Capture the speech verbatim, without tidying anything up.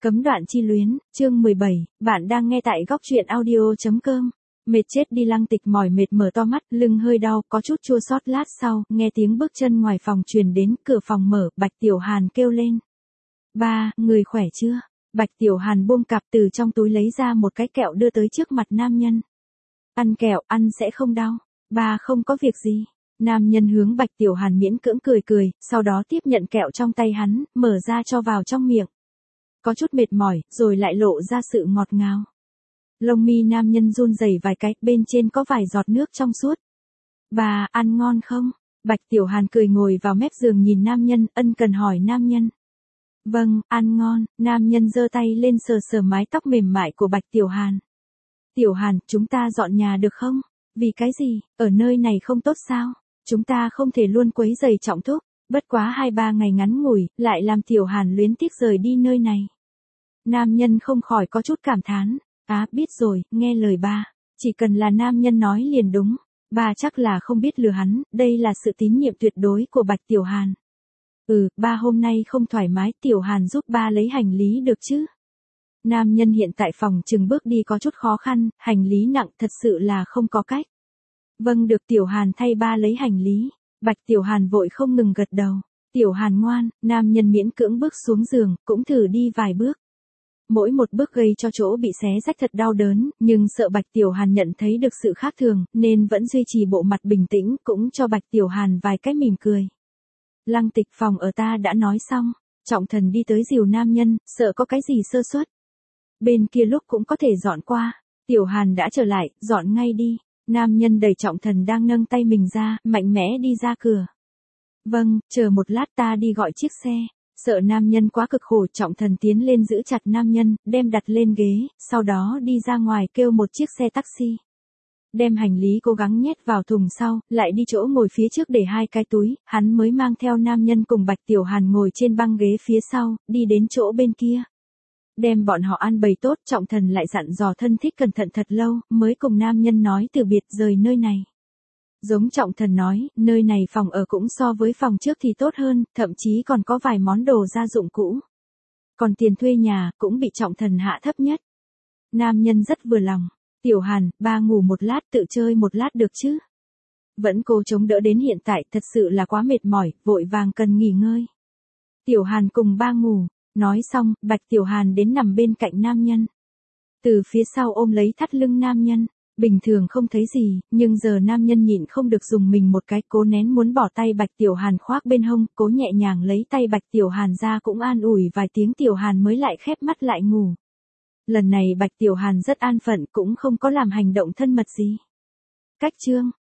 Cấm đoạn chi luyến, chương mười bảy, bạn đang nghe tại góc truyện audio chấm com. Mệt chết đi Lăng Tịch mỏi mệt mở to mắt, lưng hơi đau, có chút chua xót lát sau, nghe tiếng bước chân ngoài phòng truyền đến, cửa phòng mở, Bạch Tiểu Hàn kêu lên. Ba, người khỏe chưa? Bạch Tiểu Hàn buông cặp từ trong túi lấy ra một cái kẹo đưa tới trước mặt nam nhân. Ăn kẹo, ăn sẽ không đau. Ba không có việc gì. Nam nhân hướng Bạch Tiểu Hàn miễn cưỡng cười cười, sau đó tiếp nhận kẹo trong tay hắn, mở ra cho vào trong miệng. Có chút mệt mỏi, rồi lại lộ ra sự ngọt ngào. Lông mi nam nhân run rẩy vài cái, bên trên có vài giọt nước trong suốt. Bà, ăn ngon không? Bạch Tiểu Hàn cười ngồi vào mép giường nhìn nam nhân, ân cần hỏi nam nhân. Vâng, ăn ngon, nam nhân giơ tay lên sờ sờ mái tóc mềm mại của Bạch Tiểu Hàn. Tiểu Hàn, chúng ta dọn nhà được không? Vì cái gì, ở nơi này không tốt sao? Chúng ta không thể luôn quấy rầy Trọng Thúc, bất quá hai ba ngày ngắn ngủi, lại làm Tiểu Hàn luyến tiếc rời đi nơi này. Nam nhân không khỏi có chút cảm thán, á biết rồi, nghe lời ba, chỉ cần là nam nhân nói liền đúng, ba chắc là không biết lừa hắn, đây là sự tín nhiệm tuyệt đối của Bạch Tiểu Hàn. Ừ, ba hôm nay không thoải mái, Tiểu Hàn giúp ba lấy hành lý được chứ? Nam nhân hiện tại phòng chừng bước đi có chút khó khăn, hành lý nặng thật sự là không có cách. Vâng được Tiểu Hàn thay ba lấy hành lý, Bạch Tiểu Hàn vội không ngừng gật đầu. Tiểu Hàn ngoan, nam nhân miễn cưỡng bước xuống giường, cũng thử đi vài bước. Mỗi một bước gây cho chỗ bị xé rách thật đau đớn, nhưng sợ Bạch Tiểu Hàn nhận thấy được sự khác thường, nên vẫn duy trì bộ mặt bình tĩnh, cũng cho Bạch Tiểu Hàn vài cái mỉm cười. Lăng Tịch, phòng ở ta đã nói xong. Trọng Thần đi tới dìu nam nhân, sợ có cái gì sơ suất. Bên kia lúc cũng có thể dọn qua. Tiểu Hàn đã trở lại, dọn ngay đi. Nam nhân đẩy Trọng Thần đang nâng tay mình ra, mạnh mẽ đi ra cửa. Vâng, chờ một lát ta đi gọi chiếc xe. Sợ nam nhân quá cực khổ, Trọng Thần tiến lên giữ chặt nam nhân, đem đặt lên ghế, sau đó đi ra ngoài kêu một chiếc xe taxi. Đem hành lý cố gắng nhét vào thùng sau, lại đi chỗ ngồi phía trước để hai cái túi, hắn mới mang theo nam nhân cùng Bạch Tiểu Hàn ngồi trên băng ghế phía sau, đi đến chỗ bên kia. Đem bọn họ ăn bày tốt, Trọng Thần lại dặn dò thân thích cẩn thận thật lâu, mới cùng nam nhân nói từ biệt rời nơi này. Giống Trọng Thần nói, nơi này phòng ở cũng so với phòng trước thì tốt hơn, thậm chí còn có vài món đồ gia dụng cũ. Còn tiền thuê nhà, cũng bị Trọng Thần hạ thấp nhất. Nam nhân rất vừa lòng. Tiểu Hàn, ba ngủ một lát tự chơi một lát được chứ? Vẫn cố chống đỡ đến hiện tại, thật sự là quá mệt mỏi, vội vàng cần nghỉ ngơi. Tiểu Hàn cùng ba ngủ. Nói xong, Bạch Tiểu Hàn đến nằm bên cạnh nam nhân. Từ phía sau ôm lấy thắt lưng nam nhân, bình thường không thấy gì, nhưng giờ nam nhân nhịn không được dùng mình một cái, cố nén muốn bỏ tay Bạch Tiểu Hàn khoác bên hông, cố nhẹ nhàng lấy tay Bạch Tiểu Hàn ra cũng an ủi vài tiếng, Tiểu Hàn mới lại khép mắt lại ngủ. Lần này Bạch Tiểu Hàn rất an phận, cũng không có làm hành động thân mật gì. Cách chương